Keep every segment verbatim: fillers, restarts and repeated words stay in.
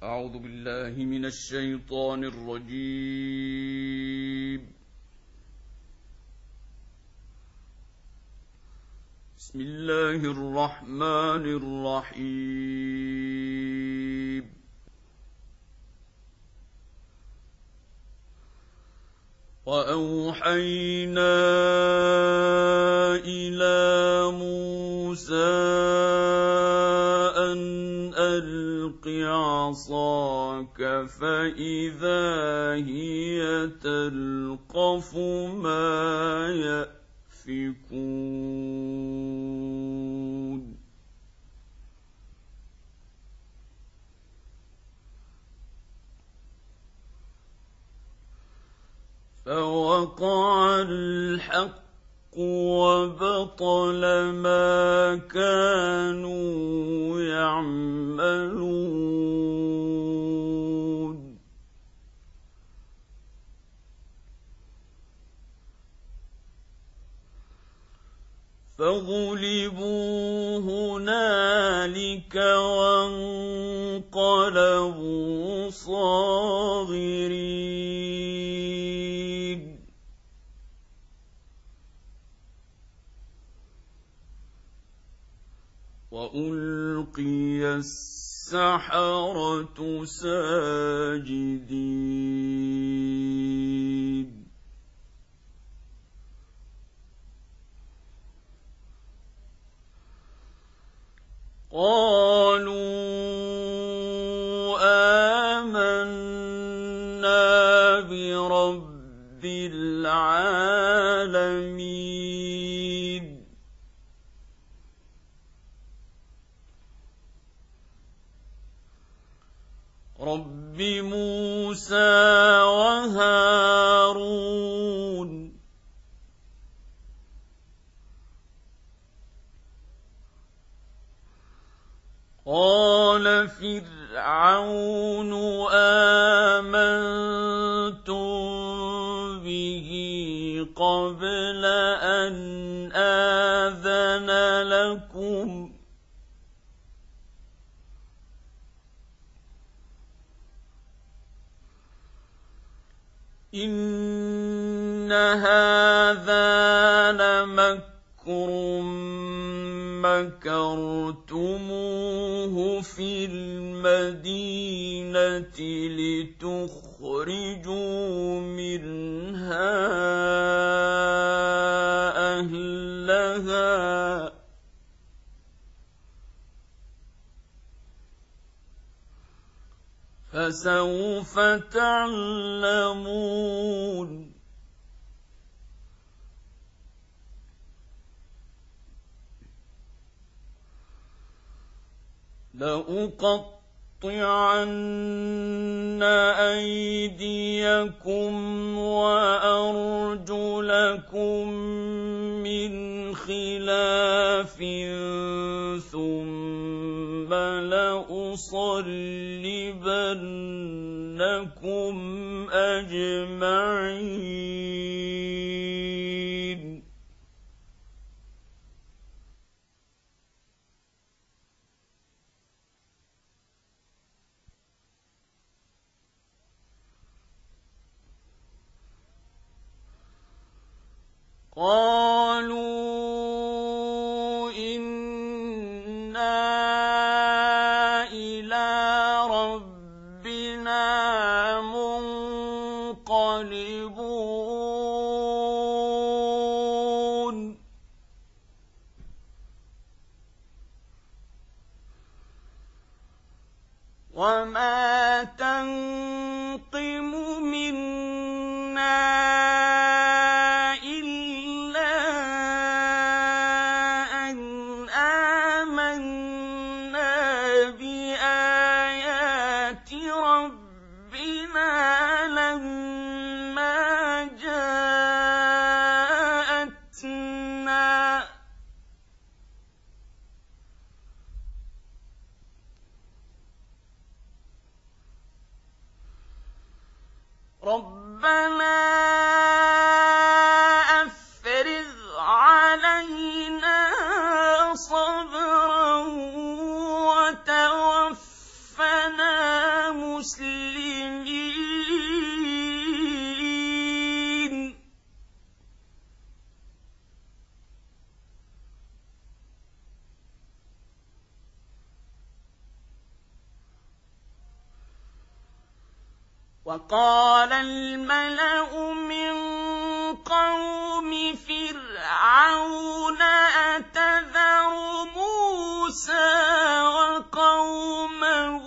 أعوذ بالله من الشيطان الرجيم. بسم الله الرحمن الرحيم. وأوحينا إلى موسى أن ألق عصاك فإذا هي تلقف ما يأفكون. فوقع الحق وبطل ما كانوا يعملون. فغلبوا هنالك وانقلبوا صاغرين. وألقي السحرة ساجدين. قالوا آمنا برب العالمين. رب موسى وهارون. قال فرعون آمنتم به قبل أن آذن لكم إن هذا لمكر مكرتموه في المدينة لتخرجوا منها أهلها فسوف تعلمون. لأقطعن أيديكم وأرجلكم من خلاف ثم لأصلبنكم أجمعين. قالوا إنا إلى ربنا منقلبون. وما تنقم منا ربنا أفرغ علينا صبرا وتوفنا وقال الملأ من قوم فرعون أتذر موسى وقومه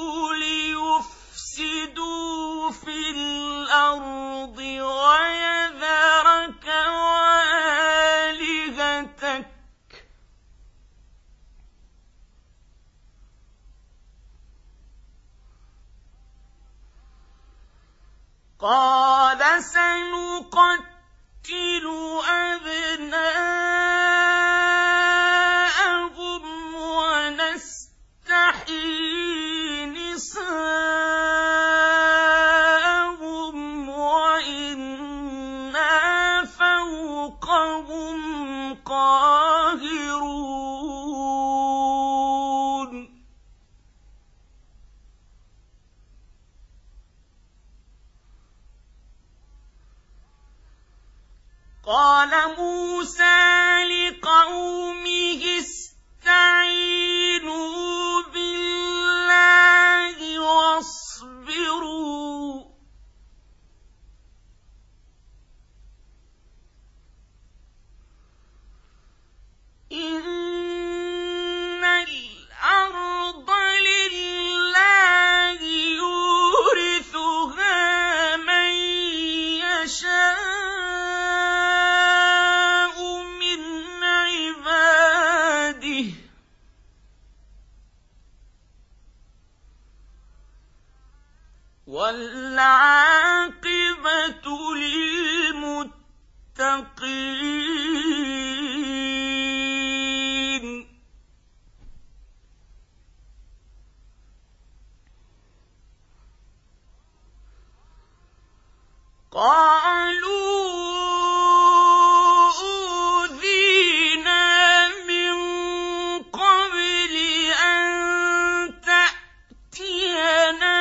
ليفسدوا في الأرض ويذرك وآلهتك قال سنقتل أبناءهم ونستحيي نساءهم وإنا فوقهم قاهرون قال موسى لقومه استعينوا بالله واصبروا إن الأرض لله يورثها من يشاء والعاقبة للمتقين قالوا أوذينا من قبل أن تأتينا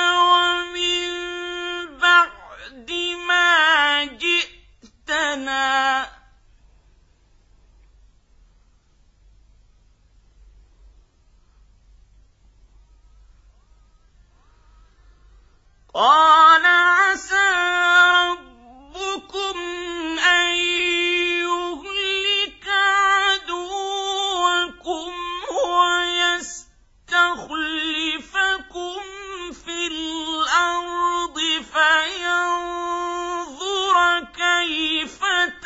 قال عسى ربكم أن يهلك عدوكم ويستخلفكم في الأرض فينظر كيف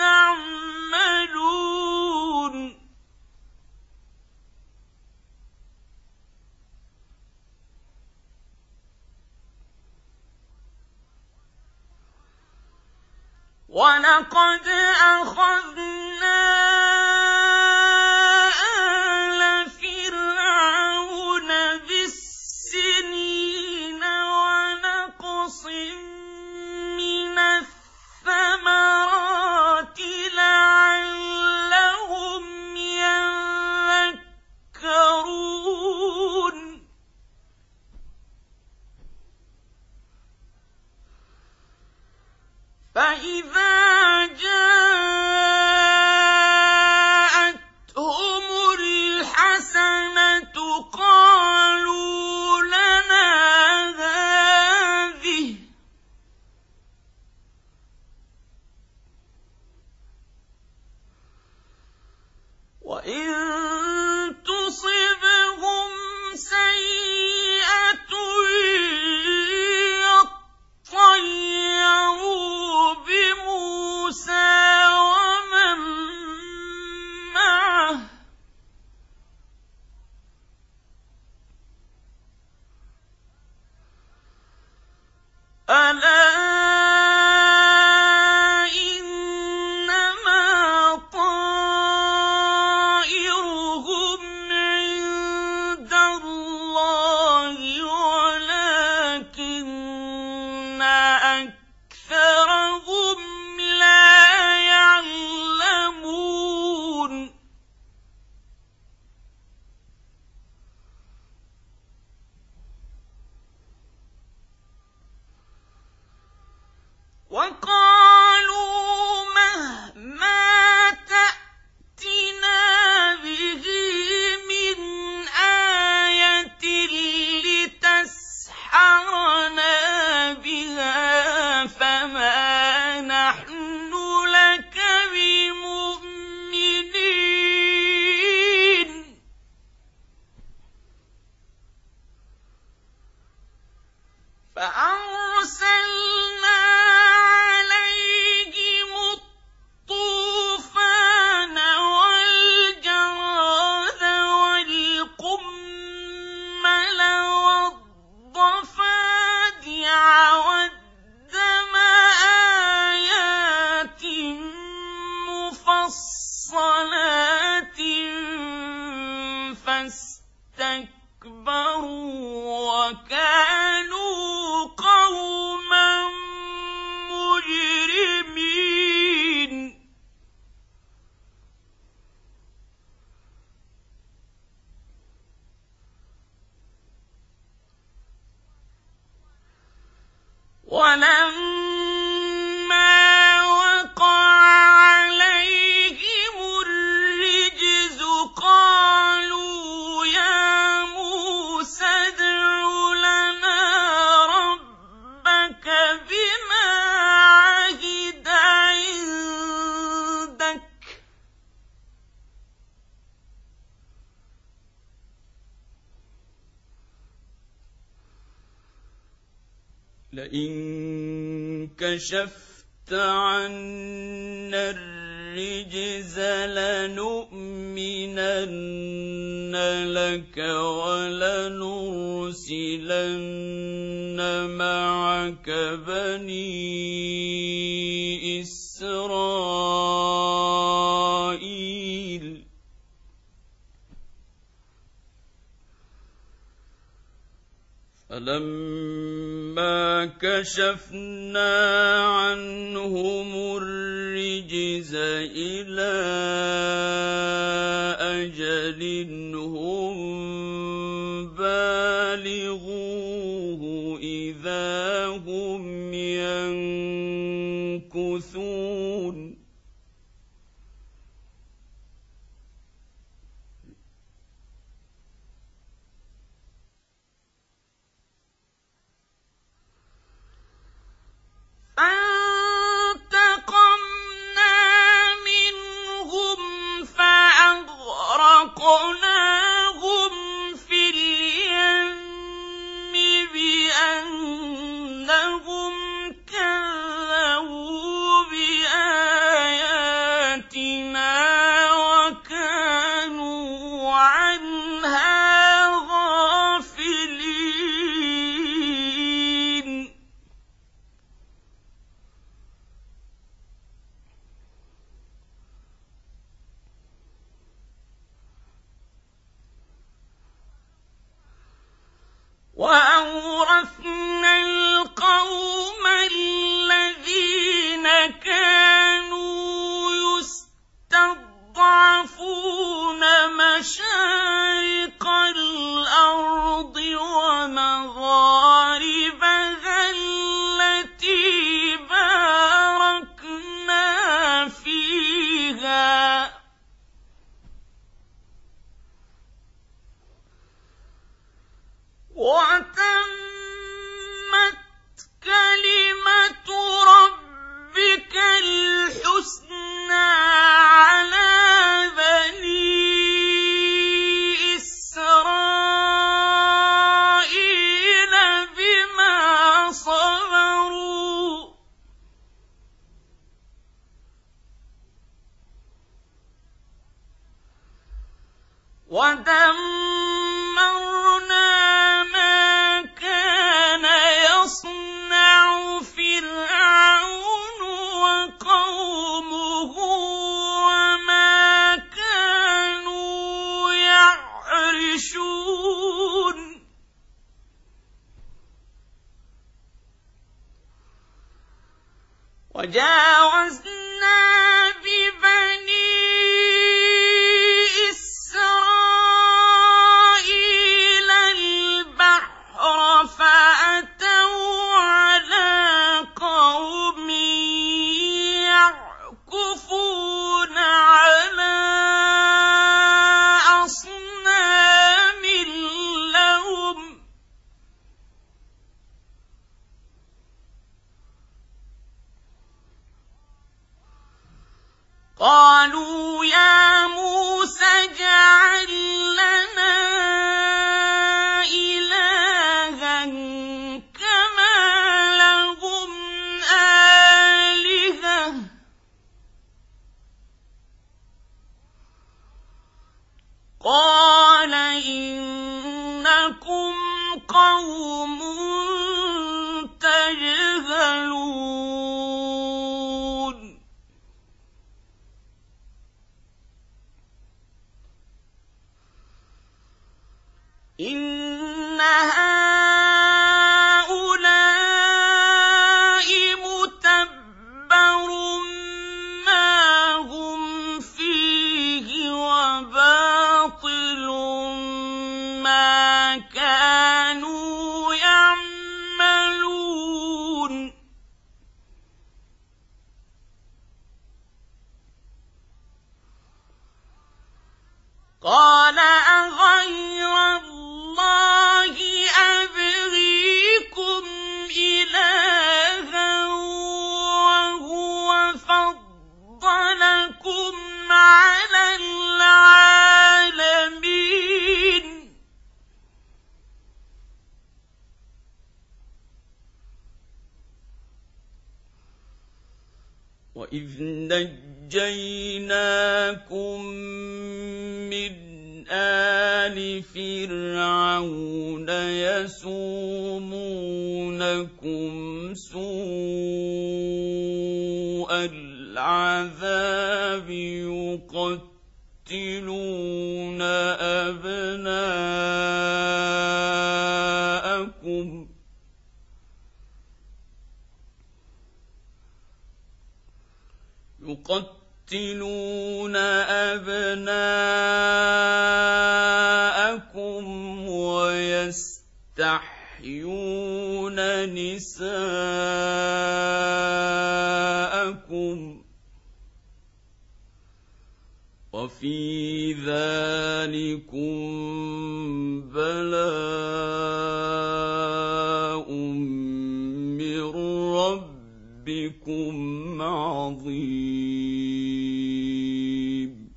تعملون ولقد أخذنا آل فرعون بالسنين ونقص من الثمرات لعلهم يذكرون فإذا جاء فأرسلنا عليهم الطوفان والجراد والقمل والضفادع والدم آيات مفصلات فاستكبروا وكانوا قوما مجرمين. ولما وقع عليهم الرجز قالوا يا موسى ادع لنا ربك بما عهد عندك لئن كشفت عنا الرجز لنؤمنن لك ولنرسلن معك بني إسرائيل. فلما كشفنا عنهم الرجز إلى أجل هم بالغوه إذا هم ينكثون. فانتقمنا منهم فأغرقناهم في اليم بأنهم كذبوا بآياتنا وكانوا عنها غافلين. وأورثنا القوم الذين كانوا يستضعفون مشارق الأرض ومغاربها التي باركنا فيها وتمت كلمة ربك الحسنى على بني إسرائيل بما صبروا ودمرنا ما كان يصنع فرعون وقومه وما كانوا يعرشون. وجاوزنا ببني إسرائيل البحر فأتوا على قوم يعكفون على أصنام لهم إنكم قوم تجهلون إن هؤلاء متبر ما هم فيه وباطل ما كانوا يعملون قال أغير الله أبغيكم إلها وهو فضلكم على العالمين وإذ نجيناكم من آلِ فِرْعَوْنَ يَسُومُونَكُمْ سُوءَ الْعَذَابِ يُقَتِّلُونَ أَبْنَاءَكُمْ يقتلون أبناءكم ويستحيون نساءكم وفي ذلكم بلاء من ربكم عظيم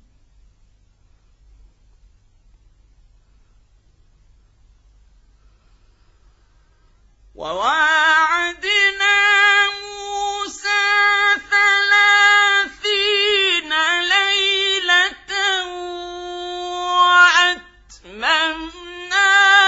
وواعدنا موسى ثلاثين ليلة وأتممناها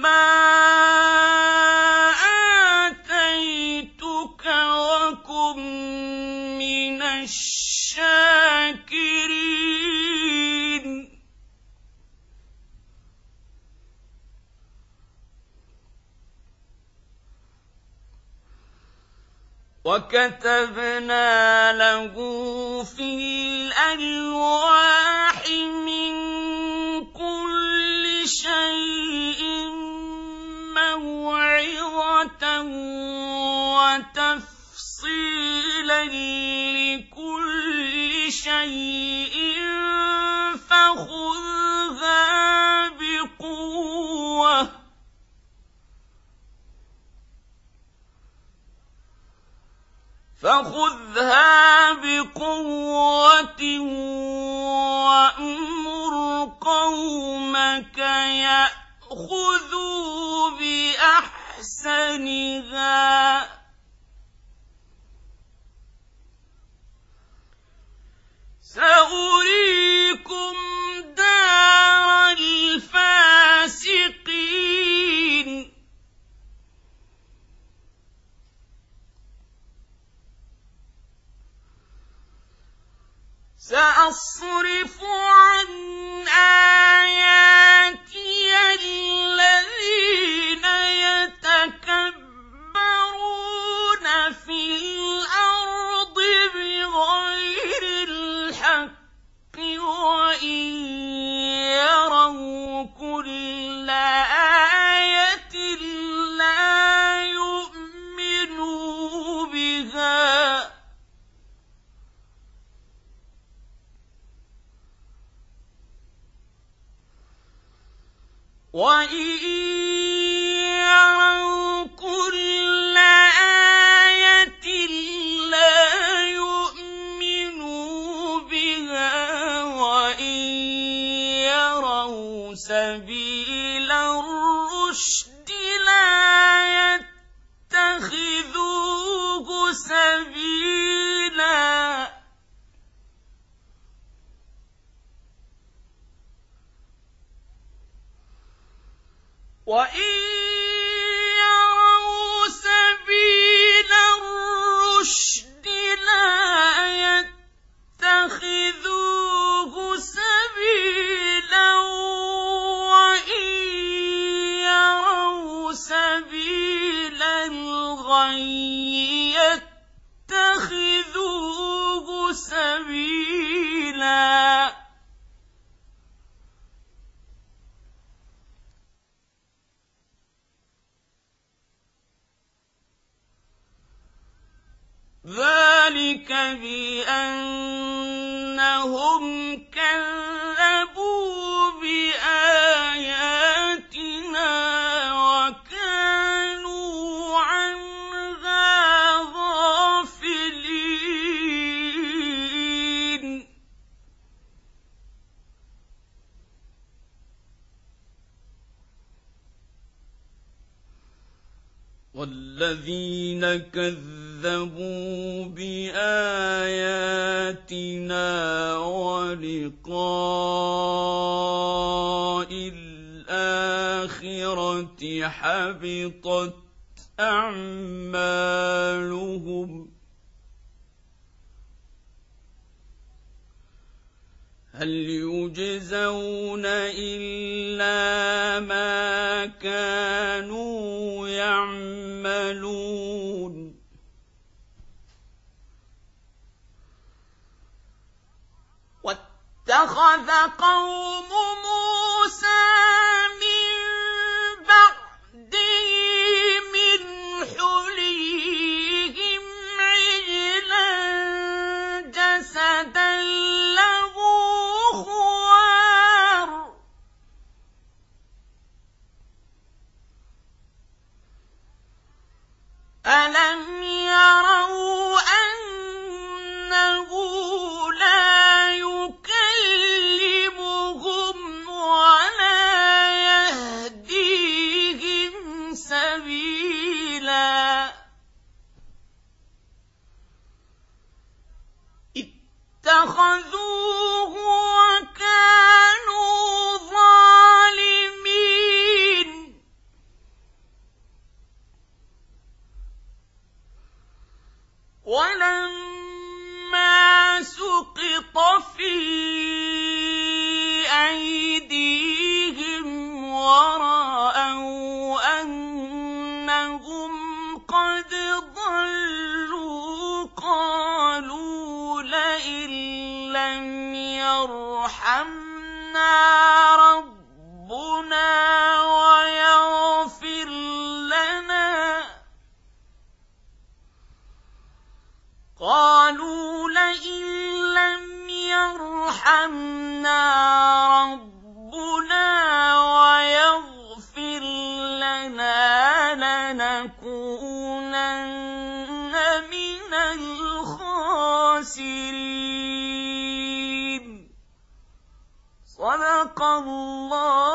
ما آتيتك وكن من الشاكرين وكتبنا له في الألواح من كل شيء موعظة وتفصيلا لكل شيء فخذها بقوة فخذها بقوة وأمر قومك يأخذوا بأحسنها سأريكم دار الفاسقين سأصرف عن آياتي الذين يتكبرون في الأرض بغير الحق وإن يروا كل آية لا يؤمنوا بها وَإِن يَرَوْا كُلَّ آيَةٍ لَّا يُؤْمِنُوا بِهَا وَإِن يَرَوْا سَبِيلَ الرُّشْدِ لَا يَتَّخِذُوهُ سَبِيلًا وَإِن يَرَوْا سَبِيلَ الرُّشْدِ لَا يَتَّخِذُوهُ سَبِيلًا وَإِن يَرَوْا سَبِيلَ الْغَيِّ يَتَّخِذُوهُ سَبِيلًا ذَلِكَ بِأَنَّهُمْ كَذَّبُوا بِآيَاتِنَا وَكَانُوا عَنْهَا غَافِلِينَ وَالَّذِينَ كَذَّبُوا بِآيَاتِنَا وَلِقَاءِ الْآخِرَةِ حَبِطَتْ أَعْمَالُهُمْ هَلْ يُجْزَوْنَ إِلَّا مَا كَانُوا يَعْمَلُونَ وَاتَّخَذَ قَوْمُ مُوسَىٰ مِن بَعْدِهِ مِنْ حُلِيِّهِمْ عِجْلًا جَسَدًا لَّهُ خُوَارٌ أَلَمْ يَرَوْا أَنَّهُ لَا يُكَلِّمُهُمْ وَلَا يَهْدِيهِمْ سَبِيلًا اتَّخَذُوهُ وَكَانُوا ظَالِمِينَ ولما سقط في أيديهم ورأوا أنهم قد ضلوا قالوا لئن لم يرحمنا ربنا ويغفر لنا قالوا لئن لم يرحمنا ربنا ويغفر لنا لنكونن من الخاسرين. صدق الله